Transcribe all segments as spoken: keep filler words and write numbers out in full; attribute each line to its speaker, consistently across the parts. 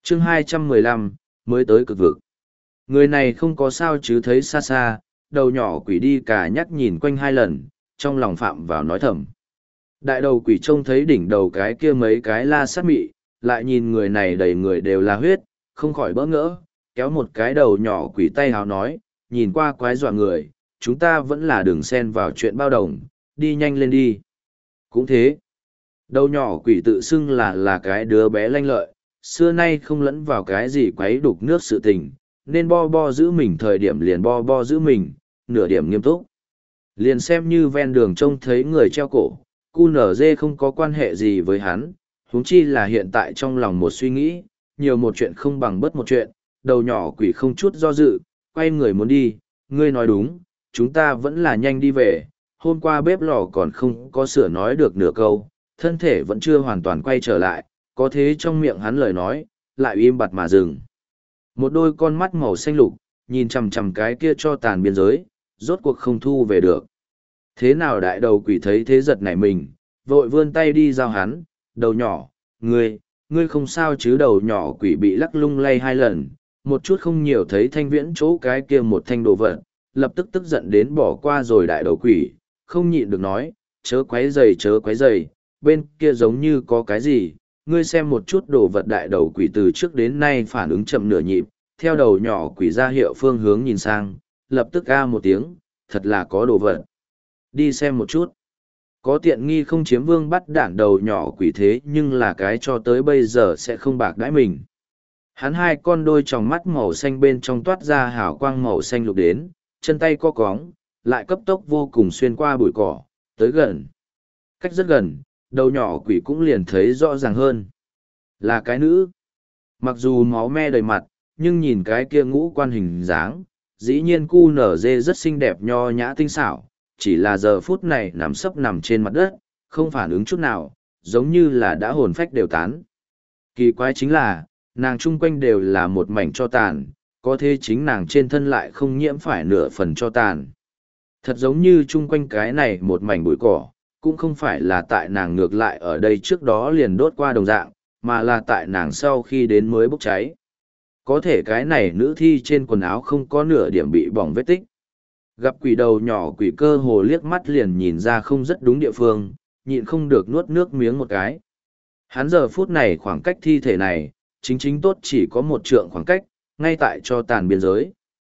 Speaker 1: chương hai trăm mười lăm, mới tới cực vực. Người này không có sao chứ thấy xa xa, đầu nhỏ quỷ đi cả nhắc nhìn quanh hai lần, trong lòng phạm vào nói thầm. Đại đầu quỷ trông thấy đỉnh đầu cái kia mấy cái la sát mị, lại nhìn người này đầy người đều là huyết, không khỏi bỡ ngỡ, kéo một cái đầu nhỏ quỷ tay hào nói, nhìn qua quái dọa người, chúng ta vẫn là đường xen vào chuyện bao đồng, đi nhanh lên đi. Cũng thế, đầu nhỏ quỷ tự xưng là là cái đứa bé lanh lợi, xưa nay không lẫn vào cái gì quấy đục nước sự tình, nên bo bo giữ mình thời điểm liền bo bo giữ mình, nửa điểm nghiêm túc. Liền xem như ven đường trông thấy người treo cổ, cu nở dê không có quan hệ gì với hắn, huống chi là hiện tại trong lòng một suy nghĩ, nhiều một chuyện không bằng bất một chuyện, đầu nhỏ quỷ không chút do dự, quay người muốn đi, ngươi nói đúng, chúng ta vẫn là nhanh đi về, hôm qua bếp lò còn không có sửa nói được nửa câu, thân thể vẫn chưa hoàn toàn quay trở lại, có thế trong miệng hắn lời nói, lại im bặt mà dừng. Một đôi con mắt màu xanh lục, nhìn chằm chằm cái kia cho tàn biên giới, rốt cuộc không thu về được. Thế nào đại đầu quỷ thấy thế giật nảy mình, vội vươn tay đi giao hắn, đầu nhỏ, ngươi, ngươi không sao chứ đầu nhỏ quỷ bị lắc lung lay hai lần, một chút không nhiều thấy thanh viễn chỗ cái kia một thanh đồ vật, lập tức tức giận đến bỏ qua rồi đại đầu quỷ, không nhịn được nói, chớ quấy giày chớ quấy giày, bên kia giống như có cái gì, ngươi xem một chút đồ vật đại đầu quỷ từ trước đến nay phản ứng chậm nửa nhịp, theo đầu nhỏ quỷ ra hiệu phương hướng nhìn sang, lập tức a một tiếng, thật là có đồ vật. Đi xem một chút. Có tiện nghi không chiếm vương bắt đản đầu nhỏ quỷ thế nhưng là cái cho tới bây giờ sẽ không bạc đãi mình. Hắn hai con đôi tròng mắt màu xanh bên trong toát ra hào quang màu xanh lục đến, chân tay co cóng, lại cấp tốc vô cùng xuyên qua bụi cỏ, tới gần. Cách rất gần, đầu nhỏ quỷ cũng liền thấy rõ ràng hơn. Là cái nữ. Mặc dù máu me đầy mặt, nhưng nhìn cái kia ngũ quan hình dáng, dĩ nhiên cu nở dê rất xinh đẹp nho nhã tinh xảo, chỉ là giờ phút này nằm sấp nằm trên mặt đất, không phản ứng chút nào, giống như là đã hồn phách đều tán. Kỳ quái chính là, nàng chung quanh đều là một mảnh cho tàn, có thế chính nàng trên thân lại không nhiễm phải nửa phần cho tàn. Thật giống như chung quanh cái này một mảnh bụi cỏ, cũng không phải là tại nàng ngược lại ở đây trước đó liền đốt qua đồng dạng, mà là tại nàng sau khi đến mới bốc cháy. Có thể cái này nữ thi trên quần áo không có nửa điểm bị bỏng vết tích. Gặp quỷ đầu nhỏ quỷ cơ hồ liếc mắt liền nhìn ra không rất đúng địa phương, nhịn không được nuốt nước miếng một cái. Hắn giờ phút này khoảng cách thi thể này, chính chính tốt chỉ có một trượng khoảng cách, ngay tại cho tàn biên giới.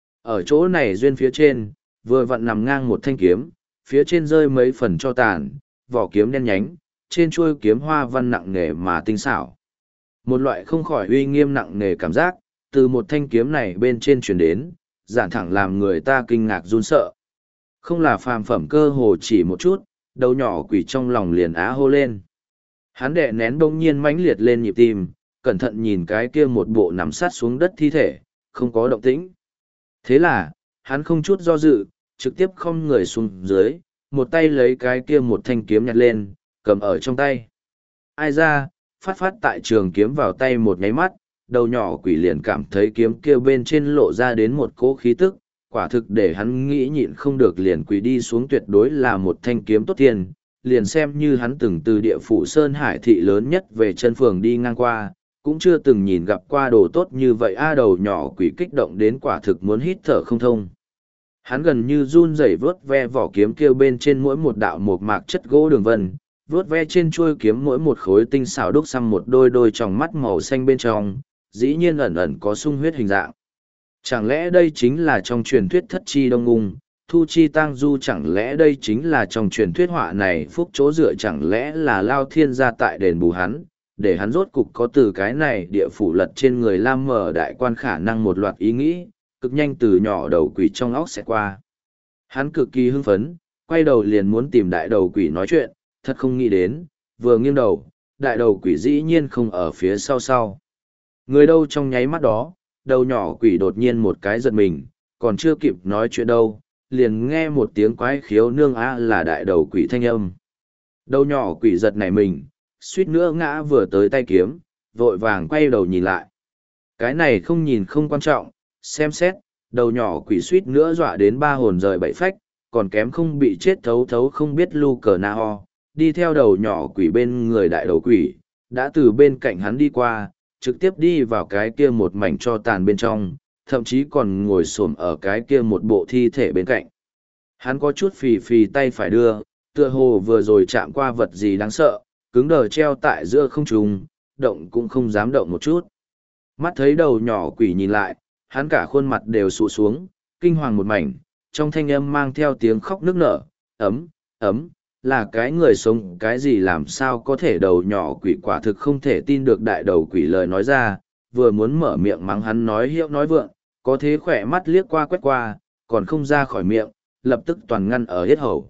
Speaker 1: Ở chỗ này duyên phía trên, vừa vặn nằm ngang một thanh kiếm, phía trên rơi mấy phần cho tàn, vỏ kiếm đen nhánh, trên chuôi kiếm hoa văn nặng nề mà tinh xảo. Một loại không khỏi uy nghiêm nặng nề cảm giác, từ một thanh kiếm này bên trên truyền đến, giản thẳng làm người ta kinh ngạc run sợ. Không là phàm phẩm cơ hồ chỉ một chút, đầu nhỏ quỷ trong lòng liền á hô lên. Hắn đệ nén bỗng nhiên mãnh liệt lên nhịp tim, cẩn thận nhìn cái kia một bộ nằm sát xuống đất thi thể, không có động tĩnh. Thế là, hắn không chút do dự, trực tiếp không người xuống dưới, một tay lấy cái kia một thanh kiếm nhặt lên, cầm ở trong tay. Ai ra, phát phát tại trường kiếm vào tay một nháy mắt, đầu nhỏ quỷ liền cảm thấy kiếm kia bên trên lộ ra đến một cỗ khí tức, quả thực để hắn nghĩ nhịn không được liền quỷ đi xuống tuyệt đối là một thanh kiếm tốt tiền, liền xem như hắn từng từ địa phủ Sơn Hải thị lớn nhất về chân phường đi ngang qua, cũng chưa từng nhìn gặp qua đồ tốt như vậy a đầu nhỏ quỷ kích động đến quả thực muốn hít thở không thông. Hắn gần như run rẩy vớt ve vỏ kiếm kia bên trên mỗi một đạo một mạc chất gỗ đường vân, vớt ve trên chuôi kiếm mỗi một khối tinh xảo đúc xăm một đôi đôi tròng mắt màu xanh bên trong, dĩ nhiên ẩn ẩn có sung huyết hình dạng. Chẳng lẽ đây chính là trong truyền thuyết thất chi đông ung, thu chi tang du, chẳng lẽ đây chính là trong truyền thuyết họa này phúc chỗ dựa, chẳng lẽ là Lao Thiên gia tại đền bù hắn, để hắn rốt cục có từ cái này địa phủ lật trên người lam mở đại quan khả năng một loạt ý nghĩ, cực nhanh từ nhỏ đầu quỷ trong óc sẽ qua. Hắn cực kỳ hưng phấn, quay đầu liền muốn tìm đại đầu quỷ nói chuyện, thật không nghĩ đến, vừa nghiêng đầu, đại đầu quỷ dĩ nhiên không ở phía sau sau. Người đâu trong nháy mắt đó, đầu nhỏ quỷ đột nhiên một cái giật mình, còn chưa kịp nói chuyện đâu, liền nghe một tiếng quái khiếu nương á là đại đầu quỷ thanh âm. Đầu nhỏ quỷ giật nảy mình, suýt nữa ngã vừa tới tay kiếm, vội vàng quay đầu nhìn lại. Cái này không nhìn không quan trọng, xem xét, đầu nhỏ quỷ suýt nữa dọa đến ba hồn rời bảy phách, còn kém không bị chết thấu thấu không biết lu cờ na ho, đi theo đầu nhỏ quỷ bên người đại đầu quỷ, đã từ bên cạnh hắn đi qua, trực tiếp đi vào cái kia một mảnh tro tàn bên trong, thậm chí còn ngồi xổm ở cái kia một bộ thi thể bên cạnh. Hắn có chút phì phì tay phải đưa, tựa hồ vừa rồi chạm qua vật gì đáng sợ, cứng đờ treo tại giữa không trung, động cũng không dám động một chút. Mắt thấy đầu nhỏ quỷ nhìn lại, hắn cả khuôn mặt đều sụ xuống, kinh hoàng một mảnh, trong thanh âm mang theo tiếng khóc nức nở, ấm, ấm, là cái người sống cái gì làm sao có thể đầu nhỏ quỷ quả thực không thể tin được đại đầu quỷ lời nói ra, vừa muốn mở miệng mắng hắn nói hiệu nói vượng, có thế khỏe mắt liếc qua quét qua, còn không ra khỏi miệng, lập tức toàn ngăn ở hết hầu.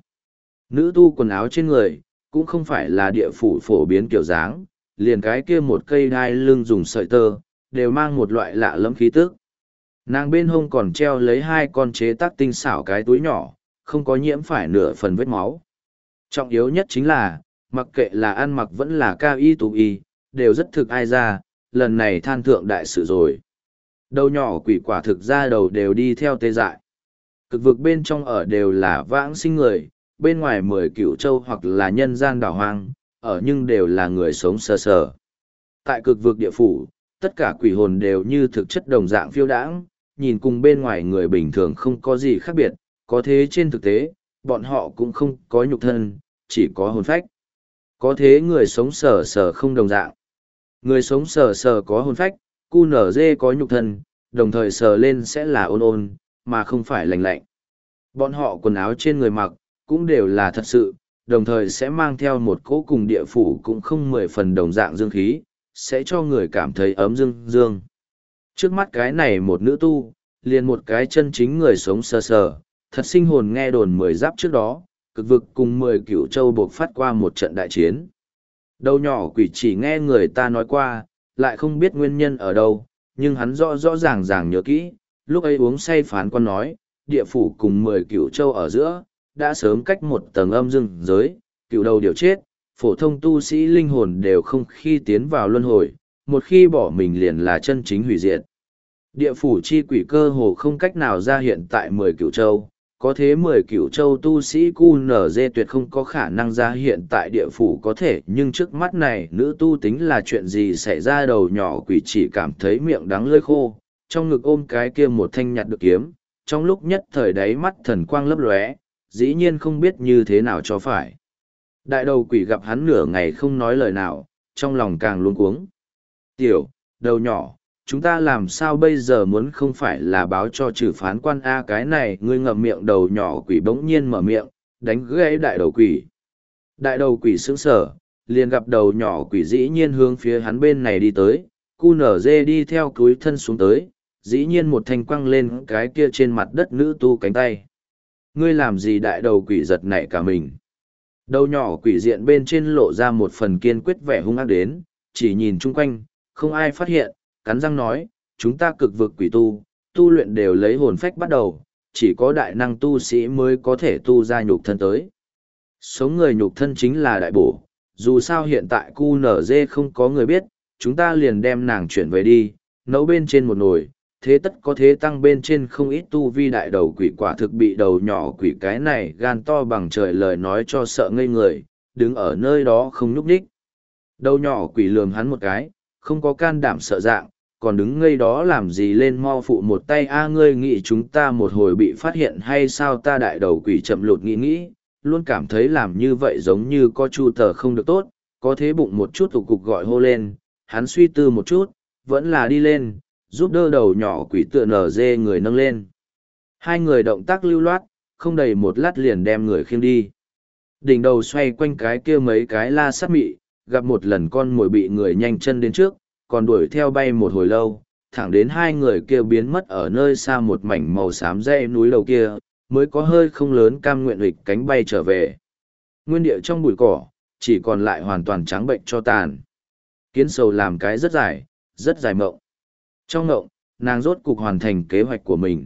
Speaker 1: Nữ tu quần áo trên người, cũng không phải là địa phủ phổ biến kiểu dáng, liền cái kia một cây đai lưng dùng sợi tơ, đều mang một loại lạ lẫm khí tức. Nàng bên hông còn treo lấy hai con chế tác tinh xảo cái túi nhỏ, không có nhiễm phải nửa phần vết máu. Trọng yếu nhất chính là, mặc kệ là ăn mặc vẫn là cao y tú y, đều rất thực ai ra, lần này than thượng đại sự rồi. Đầu nhỏ quỷ quả thực ra đầu đều đi theo tê dại. Cực vực bên trong ở đều là vãng sinh người, bên ngoài mười cửu châu hoặc là nhân gian đảo hoang, ở nhưng đều là người sống sờ sờ. Tại cực vực địa phủ, tất cả quỷ hồn đều như thực chất đồng dạng phiêu đãng, nhìn cùng bên ngoài người bình thường không có gì khác biệt, có thế trên thực tế, bọn họ cũng không có nhục thân, chỉ có hồn phách. Có thế người sống sờ sờ không đồng dạng. Người sống sờ sờ có hồn phách, cu nở dê có nhục thân, đồng thời sờ lên sẽ là ôn ôn, mà không phải lạnh lạnh. Bọn họ quần áo trên người mặc, cũng đều là thật sự, đồng thời sẽ mang theo một cỗ cùng địa phủ cũng không mười phần đồng dạng dương khí, sẽ cho người cảm thấy ấm dương dương. Trước mắt cái này một nữ tu, liền một cái chân chính người sống sờ sờ, thật sinh hồn nghe đồn mười giáp trước đó, cực vực cùng mười cửu châu buộc phát qua một trận đại chiến. Đầu nhỏ quỷ chỉ nghe người ta nói qua, lại không biết nguyên nhân ở đâu, nhưng hắn rõ rõ ràng ràng nhớ kỹ, lúc ấy uống say phán quan nói, địa phủ cùng mười cửu châu ở giữa, đã sớm cách một tầng âm dương giới, cửu đầu điều chết, phổ thông tu sĩ linh hồn đều không khi tiến vào luân hồi, một khi bỏ mình liền là chân chính hủy diệt. Địa phủ chi quỷ cơ hồ không cách nào ra hiện tại mười cửu châu, có thế mười cửu châu tu sĩ cu nở dê tuyệt không có khả năng ra hiện tại địa phủ có thể, nhưng trước mắt này nữ tu tính là chuyện gì xảy ra, đầu nhỏ quỷ chỉ cảm thấy miệng đắng lưỡi khô, trong ngực ôm cái kia một thanh nhặt được kiếm, trong lúc nhất thời đáy mắt thần quang lấp lóe, dĩ nhiên không biết như thế nào cho phải. Đại đầu quỷ gặp hắn nửa ngày không nói lời nào, trong lòng càng luống cuống. Tiểu, đầu nhỏ, chúng ta làm sao bây giờ muốn không phải là báo cho trừ phán quan A cái này, ngươi ngậm miệng. Đầu nhỏ quỷ bỗng nhiên mở miệng, đánh gãy đại đầu quỷ. Đại đầu quỷ sững sờ, liền gặp đầu nhỏ quỷ dĩ nhiên hướng phía hắn bên này đi tới, cu nở dê đi theo cúi thân xuống tới, dĩ nhiên một thanh quăng lên cái kia trên mặt đất nữ tu cánh tay. Ngươi làm gì? Đại đầu quỷ giật nảy cả mình. Đầu nhỏ quỷ diện bên trên lộ ra một phần kiên quyết vẻ hung ác đến, chỉ nhìn chung quanh, không ai phát hiện, cắn răng nói, chúng ta cực vực quỷ tu, tu luyện đều lấy hồn phách bắt đầu, chỉ có đại năng tu sĩ mới có thể tu ra nhục thân tới. Sống người nhục thân chính là đại bổ, dù sao hiện tại cu nở dê không có người biết, chúng ta liền đem nàng chuyển về đi, nấu bên trên một nồi, thế tất có thế tăng bên trên không ít tu vi. Đại đầu quỷ quả thực bị đầu nhỏ quỷ cái này gan to bằng trời lời nói cho sợ ngây người, đứng ở nơi đó không nhúc nhích. Đầu nhỏ quỷ lườm hắn một cái, không có can đảm sợ dạng, còn đứng ngây đó làm gì, lên mo phụ một tay. A ngươi nghĩ chúng ta một hồi bị phát hiện hay sao? Ta đại đầu quỷ chậm lụt nghĩ nghĩ, luôn cảm thấy làm như vậy giống như có chu tờ không được tốt, có thế bụng một chút tụ cục gọi hô lên, hắn suy tư một chút, vẫn là đi lên, giúp đỡ đầu nhỏ quỷ tựa nở dê người nâng lên. Hai người động tác lưu loát, không đầy một lát liền đem người khiêng đi. Đỉnh đầu xoay quanh cái kia mấy cái la sát mị, gặp một lần con mồi bị người nhanh chân đến trước, còn đuổi theo bay một hồi lâu, thẳng đến hai người kia biến mất ở nơi xa một mảnh màu xám dãy núi đầu kia, mới có hơi không lớn cam nguyện hịch cánh bay trở về. Nguyên địa trong bụi cỏ, chỉ còn lại hoàn toàn trắng bệnh cho tàn. Kiến sầu làm cái rất dài, rất dài mộng. Trong mộng, nàng rốt cục hoàn thành kế hoạch của mình.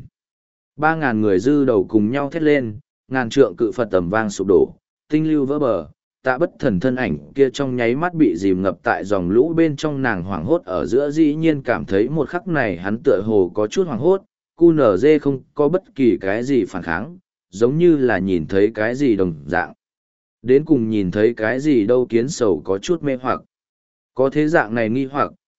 Speaker 1: Ba ngàn người dư đầu cùng nhau thét lên, ngàn trượng cự Phật tầm vang sụp đổ, tinh lưu vỡ bờ, tạ bất thần thân ảnh kia trong nháy mắt bị dìm ngập tại dòng lũ bên trong. Nàng hoảng hốt ở giữa, dĩ nhiên cảm thấy một khắc này hắn tựa hồ có chút hoảng hốt, cu nở dê không có bất kỳ cái gì phản kháng, giống như là nhìn thấy cái gì đồng dạng. Đến cùng nhìn thấy cái gì đâu? Kiến sầu có chút mê hoặc. Có thế dạng này nghi hoặc,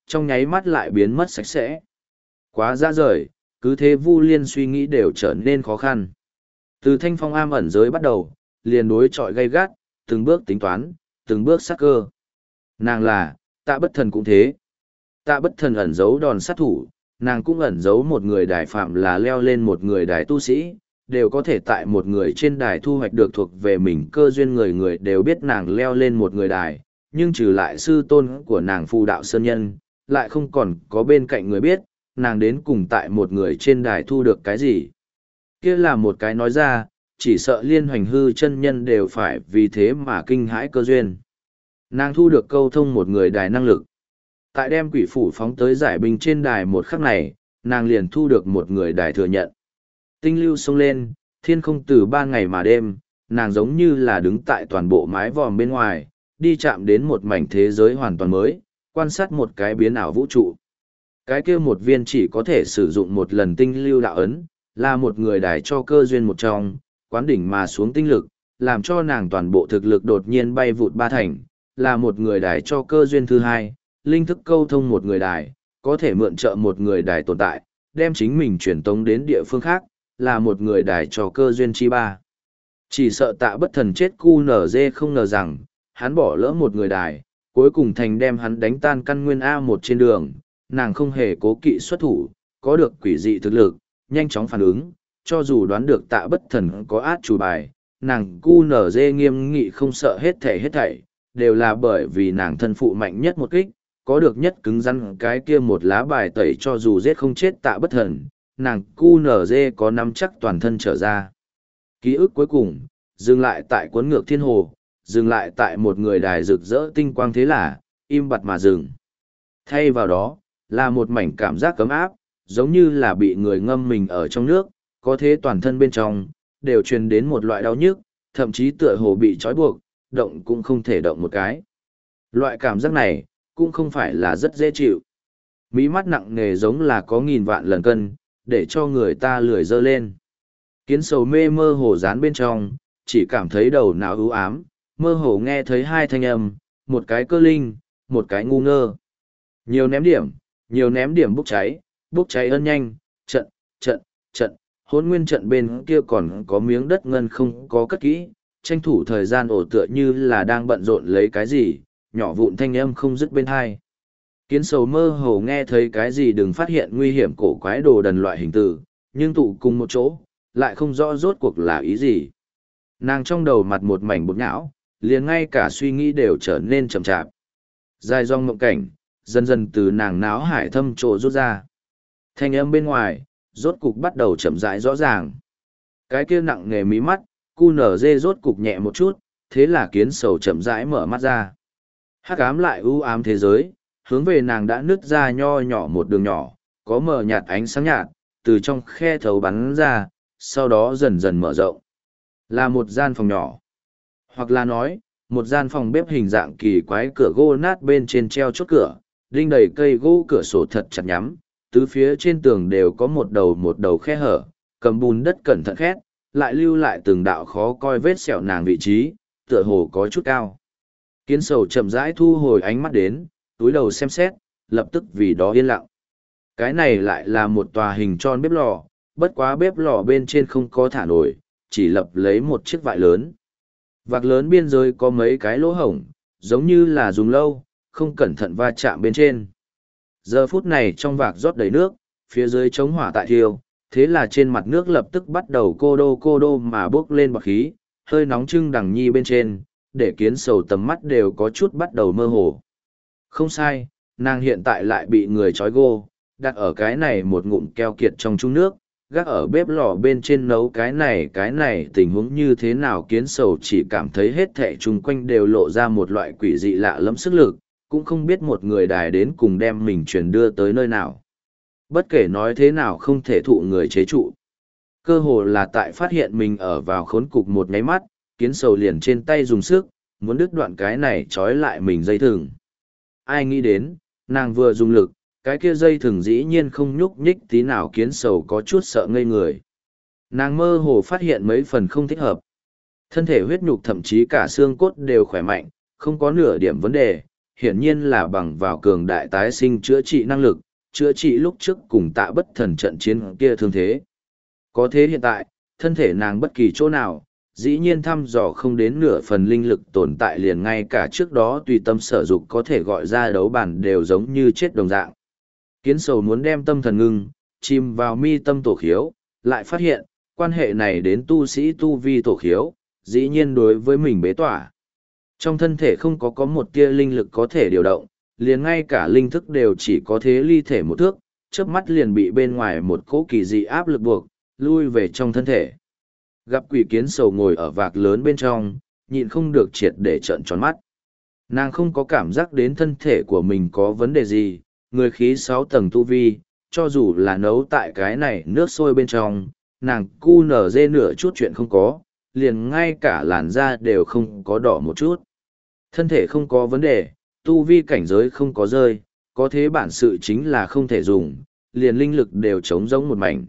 Speaker 1: trong nháy mắt lại biến mất sạch sẽ. Quá ra rời, cứ thế Vu Liên suy nghĩ đều trở nên khó khăn. Từ thanh phong am ẩn giới bắt đầu, liền đối chọi gay gắt, từng bước tính toán, từng bước sát cơ. Nàng là, Tạ Bất Thần cũng thế. Tạ Bất Thần ẩn giấu đòn sát thủ, nàng cũng ẩn giấu một người đài phạm là leo lên một người đài tu sĩ, đều có thể tại một người trên đài thu hoạch được thuộc về mình cơ duyên, người người đều biết nàng leo lên một người đài, nhưng trừ lại sư tôn của nàng Phù Đạo Sơn Nhân, lại không còn có bên cạnh người biết, nàng đến cùng tại một người trên đài thu được cái gì. Kia là một cái nói ra, chỉ sợ liên hoành hư chân nhân đều phải vì thế mà kinh hãi cơ duyên. Nàng thu được câu thông một người đài năng lực. Tại đem quỷ phủ phóng tới giải binh trên đài một khắc này, nàng liền thu được một người đài thừa nhận. Tinh lưu xông lên, thiên không từ ba ngày mà đêm, nàng giống như là đứng tại toàn bộ mái vòm bên ngoài, đi chạm đến một mảnh thế giới hoàn toàn mới, quan sát một cái biến ảo vũ trụ. Cái kia một viên chỉ có thể sử dụng một lần tinh lưu đạo ấn, là một người đài cho cơ duyên một trong, quán đỉnh mà xuống tinh lực, làm cho nàng toàn bộ thực lực đột nhiên bay vụt ba thành, là một người đài cho cơ duyên thứ hai, linh thức câu thông một người đài, có thể mượn trợ một người đài tồn tại, đem chính mình truyền tống đến địa phương khác, là một người đài cho cơ duyên chi ba. Chỉ sợ Tạ Bất Thần chết cu nở dê không ngờ rằng, hắn bỏ lỡ một người đài, cuối cùng thành đem hắn đánh tan căn nguyên A một trên đường, nàng không hề cố kỵ xuất thủ, có được quỷ dị thực lực, nhanh chóng phản ứng, cho dù đoán được Tạ Bất Thần có át chủ bài, nàng cu nở dê nghiêm nghị không sợ hết thảy hết thảy, đều là bởi vì nàng thân phụ mạnh nhất một kích, có được nhất cứng rắn cái kia một lá bài tẩy, cho dù giết không chết Tạ Bất Thần, nàng cu nở dê có nắm chắc toàn thân trở ra. Ký ức cuối cùng, dừng lại tại cuốn ngược thiên hồ, dừng lại tại một người đài rực rỡ tinh quang, thế là, im bặt mà dừng. Thay vào đó, là một mảnh cảm giác cấm áp, giống như là bị người ngâm mình ở trong nước, có thế toàn thân bên trong, đều truyền đến một loại đau nhức, thậm chí tựa hồ bị trói buộc, động cũng không thể động một cái. Loại cảm giác này, cũng không phải là rất dễ chịu. Mí mắt nặng nề giống là có nghìn vạn lần cân, để cho người ta lười dơ lên. Kiến sầu mê mơ hồ dán bên trong, chỉ cảm thấy đầu não ưu ám, mơ hồ nghe thấy hai thanh âm, một cái cơ linh, một cái ngu ngơ. Nhiều ném điểm, nhiều ném điểm bốc cháy, bốc cháy ân nhanh, trận, trận, trận, hôn nguyên trận bên kia còn có miếng đất ngân không có cất kỹ, tranh thủ thời gian ổ tựa như là đang bận rộn lấy cái gì, nhỏ vụn thanh âm không dứt bên hai. Kiến sầu mơ hồ nghe thấy cái gì đừng phát hiện nguy hiểm cổ quái đồ đần loại hình tử, nhưng tụ cùng một chỗ, lại không rõ rốt cuộc là ý gì. Nàng trong đầu mặt một mảnh bột nhão, liền ngay cả suy nghĩ đều trở nên chậm chạp. Dài dòng mộng cảnh, dần dần từ nàng náo hải thâm trộ rút ra. Thanh âm bên ngoài, rốt cục bắt đầu chậm rãi rõ ràng. Cái kia nặng nghề mí mắt, cu nở dê rốt cục nhẹ một chút, thế là kiến sầu chậm rãi mở mắt ra. Hắc ám lại u ám thế giới, hướng về nàng đã nứt ra nho nhỏ một đường nhỏ, có mờ nhạt ánh sáng nhạt, từ trong khe thấu bắn ra, sau đó dần dần mở rộng. Là một gian phòng nhỏ. Hoặc là nói, một gian phòng bếp hình dạng kỳ quái, cửa gỗ nát bên trên treo chốt cửa, đinh đầy cây gỗ, cửa sổ thật chặt nhắm, tứ phía trên tường đều có một đầu một đầu khe hở, cầm bùn đất cẩn thận khét, lại lưu lại từng đạo khó coi vết sẹo nàng vị trí, tựa hồ có chút cao. Kiến sầu chậm rãi thu hồi ánh mắt đến, túi đầu xem xét, lập tức vì đó yên lặng. Cái này lại là một tòa hình tròn bếp lò, bất quá bếp lò bên trên không có thả nổi, chỉ lập lấy một chiếc vại lớn. Vạc lớn biên giới có mấy cái lỗ hổng, giống như là dùng lâu, không cẩn thận va chạm bên trên. Giờ phút này trong vạc rót đầy nước, phía dưới chống hỏa tại thiêu, thế là trên mặt nước lập tức bắt đầu cô đô cô đô mà bốc lên bọt khí, hơi nóng trưng đằng nhi bên trên, để kiến sầu tầm mắt đều có chút bắt đầu mơ hồ. Không sai, nàng hiện tại lại bị người trói gô, đặt ở cái này một ngụm keo kiệt trong chung nước, gác ở bếp lò bên trên nấu cái này cái này tình huống như thế nào. Kiến sầu chỉ cảm thấy hết thảy chung quanh đều lộ ra một loại quỷ dị lạ lẫm sức lực, cũng không biết một người đài đến cùng đem mình truyền đưa tới nơi nào. Bất kể nói thế nào không thể thụ người chế trụ. Cơ hồ là tại phát hiện mình ở vào khốn cục một nháy mắt, kiến sầu liền trên tay dùng sức, muốn đứt đoạn cái này trói lại mình dây thừng. Ai nghĩ đến, nàng vừa dùng lực, cái kia dây thừng dĩ nhiên không nhúc nhích tí nào. Kiến sầu có chút sợ ngây người. Nàng mơ hồ phát hiện mấy phần không thích hợp. Thân thể huyết nhục thậm chí cả xương cốt đều khỏe mạnh, không có nửa điểm vấn đề, hiển nhiên là bằng vào cường đại tái sinh chữa trị năng lực, chữa trị lúc trước cùng tạ bất thần trận chiến kia thương thế. Có thế hiện tại, thân thể nàng bất kỳ chỗ nào, dĩ nhiên thăm dò không đến nửa phần linh lực tồn tại, liền ngay cả trước đó tùy tâm sở dục có thể gọi ra đấu bản đều giống như chết đồng dạng. Kiến sầu muốn đem tâm thần ngưng, chìm vào mi tâm tổ khiếu, lại phát hiện, quan hệ này đến tu sĩ tu vi tổ khiếu, dĩ nhiên đối với mình bế tỏa. Trong thân thể không có có một tia linh lực có thể điều động, liền ngay cả linh thức đều chỉ có thế ly thể một thước, chớp mắt liền bị bên ngoài một cỗ kỳ dị áp lực buộc, lui về trong thân thể. Gặp quỷ kiến sầu ngồi ở vạc lớn bên trong, nhịn không được triệt để trợn tròn mắt. Nàng không có cảm giác đến thân thể của mình có vấn đề gì, người khí sáu tầng tu vi, cho dù là nấu tại cái này nước sôi bên trong, nàng cu nở dê nửa chút chuyện không có, liền ngay cả làn da đều không có đỏ một chút. Thân thể không có vấn đề, tu vi cảnh giới không có rơi, có thế bản sự chính là không thể dùng, liền linh lực đều trống rỗng một mảnh.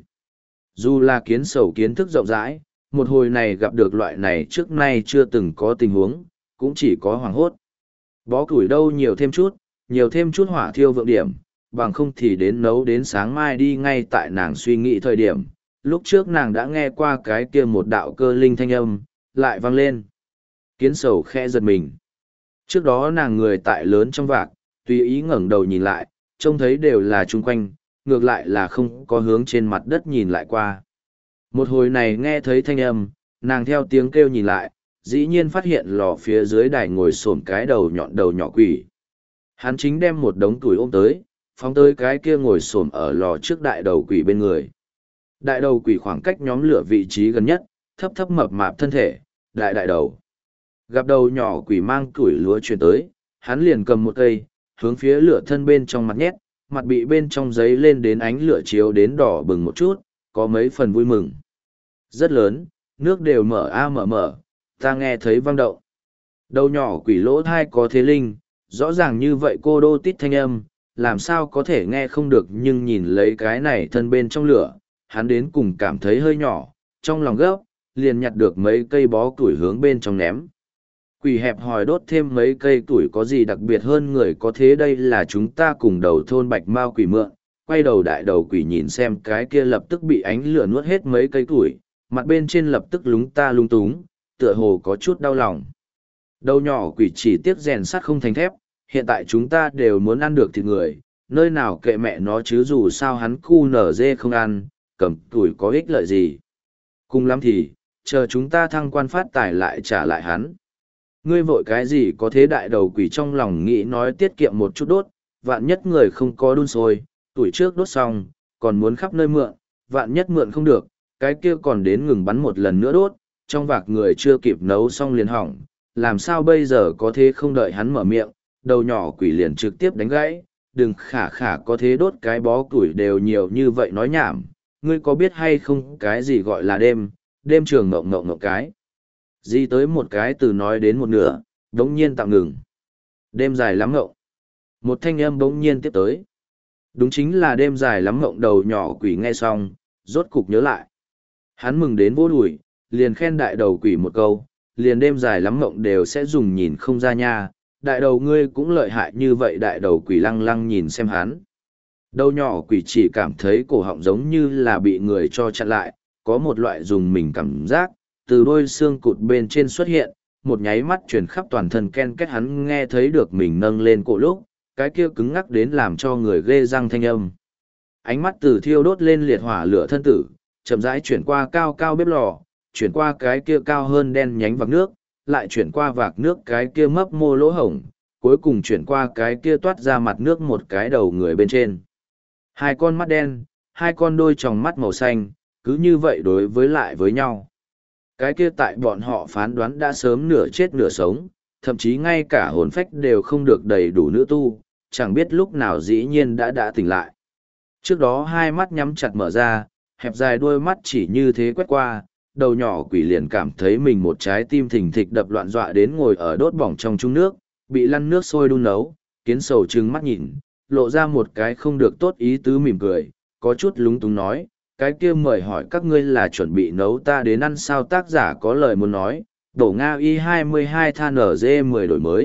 Speaker 1: Dù là kiến sầu kiến thức rộng rãi, một hồi này gặp được loại này trước nay chưa từng có tình huống, cũng chỉ có hoảng hốt. Bó củi đâu nhiều thêm chút, nhiều thêm chút hỏa thiêu vượng điểm, bằng không thì đến nấu đến sáng mai đi. Ngay tại nàng suy nghĩ thời điểm, lúc trước nàng đã nghe qua cái kia một đạo cơ linh thanh âm, lại vang lên. Kiến sầu khẽ giật mình. Trước đó nàng người tại lớn trong vạc, tùy ý ngẩng đầu nhìn lại, trông thấy đều là chung quanh, ngược lại là không có hướng trên mặt đất nhìn lại qua. Một hồi này nghe thấy thanh âm, nàng theo tiếng kêu nhìn lại, dĩ nhiên phát hiện lò phía dưới đài ngồi xổm cái đầu nhọn đầu nhỏ quỷ. Hắn chính đem một đống tuổi ôm tới, phóng tới cái kia ngồi xổm ở lò trước đại đầu quỷ bên người. Đại đầu quỷ khoảng cách nhóm lửa vị trí gần nhất, thấp thấp mập mạp thân thể, đại đại đầu. Gặp đầu nhỏ quỷ mang củi lúa chuyển tới, hắn liền cầm một cây, hướng phía lửa thân bên trong mặt nhét, mặt bị bên trong giấy lên đến ánh lửa chiếu đến đỏ bừng một chút, có mấy phần vui mừng. Rất lớn, nước đều mở a mở mở, ta nghe thấy vang động. Đầu nhỏ quỷ lỗ thai có thế linh, rõ ràng như vậy cô đô tít thanh âm, làm sao có thể nghe không được, nhưng nhìn lấy cái này thân bên trong lửa, hắn đến cùng cảm thấy hơi nhỏ, trong lòng gấp, liền nhặt được mấy cây bó củi hướng bên trong ném. Quỷ hẹp hòi đốt thêm mấy cây tuổi có gì đặc biệt hơn người có thế, đây là chúng ta cùng đầu thôn Bạch Mao quỷ mượn. Quay đầu đại đầu quỷ nhìn xem cái kia lập tức bị ánh lửa nuốt hết mấy cây tuổi, mặt bên trên lập tức lúng ta lung túng, tựa hồ có chút đau lòng. Đầu nhỏ quỷ chỉ tiếc rèn sắt không thành thép, hiện tại chúng ta đều muốn ăn được thịt người, nơi nào kệ mẹ nó chứ, dù sao hắn cu nở dê không ăn, cầm tuổi có ích lợi gì. Cùng lắm thì, chờ chúng ta thăng quan phát tài lại trả lại hắn. Ngươi vội cái gì có thế, đại đầu quỷ trong lòng nghĩ nói tiết kiệm một chút đốt, vạn nhất người không có đun sôi, tuổi trước đốt xong, còn muốn khắp nơi mượn, vạn nhất mượn không được, cái kia còn đến ngừng bắn một lần nữa đốt, trong vạc người chưa kịp nấu xong liền hỏng, làm sao bây giờ có thế, không đợi hắn mở miệng, đầu nhỏ quỷ liền trực tiếp đánh gãy, đừng khả khả có thế đốt cái bó củi đều nhiều như vậy nói nhảm, ngươi có biết hay không cái gì gọi là đêm, đêm trường ngộng ngộng ngộng cái. Di tới một cái từ nói đến một nửa, đống nhiên tạm ngừng. Đêm dài lắm ngộng. Một thanh âm bỗng nhiên tiếp tới. Đúng chính là đêm dài lắm ngộng. Đầu nhỏ quỷ nghe xong, rốt cục nhớ lại. Hắn mừng đến vô đùi, liền khen đại đầu quỷ một câu, liền đêm dài lắm ngộng đều sẽ dùng nhìn không ra nha. Đại đầu ngươi cũng lợi hại như vậy, đại đầu quỷ lăng lăng nhìn xem hắn. Đầu nhỏ quỷ chỉ cảm thấy cổ họng giống như là bị người cho chặn lại, có một loại dùng mình cảm giác, từ đôi xương cụt bên trên xuất hiện, một nháy mắt truyền khắp toàn thân ken kết. Hắn nghe thấy được mình nâng lên cổ lúc, cái kia cứng ngắc đến làm cho người ghê răng thanh âm. Ánh mắt từ thiêu đốt lên liệt hỏa lửa thân tử, chậm rãi chuyển qua cao cao bếp lò, chuyển qua cái kia cao hơn đen nhánh vạc nước, lại chuyển qua vạc nước cái kia mấp mô lỗ hổng, cuối cùng chuyển qua cái kia toát ra mặt nước một cái đầu người bên trên. Hai con mắt đen, hai con đôi tròng mắt màu xanh, cứ như vậy đối với lại với nhau. Cái kia tại bọn họ phán đoán đã sớm nửa chết nửa sống, thậm chí ngay cả hồn phách đều không được đầy đủ nữ tu, chẳng biết lúc nào dĩ nhiên đã đã tỉnh lại. Trước đó hai mắt nhắm chặt mở ra, hẹp dài đuôi mắt chỉ như thế quét qua, đầu nhỏ quỷ liền cảm thấy mình một trái tim thình thịch đập loạn, dọa đến ngồi ở đốt bỏng trong chung nước, bị lăn nước sôi đun nấu, kiến sầu trừng mắt nhìn, lộ ra một cái không được tốt ý tứ mỉm cười, có chút lúng túng nói, cái kia mời hỏi các ngươi là chuẩn bị nấu ta đến ăn sao. Tác giả có lời muốn nói, đổ Nga y hai mươi hai than ở dê mười đổi mới,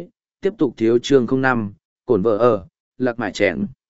Speaker 1: tiếp tục thiếu chương không năm, cổn vợ ở, lạc mải chèn.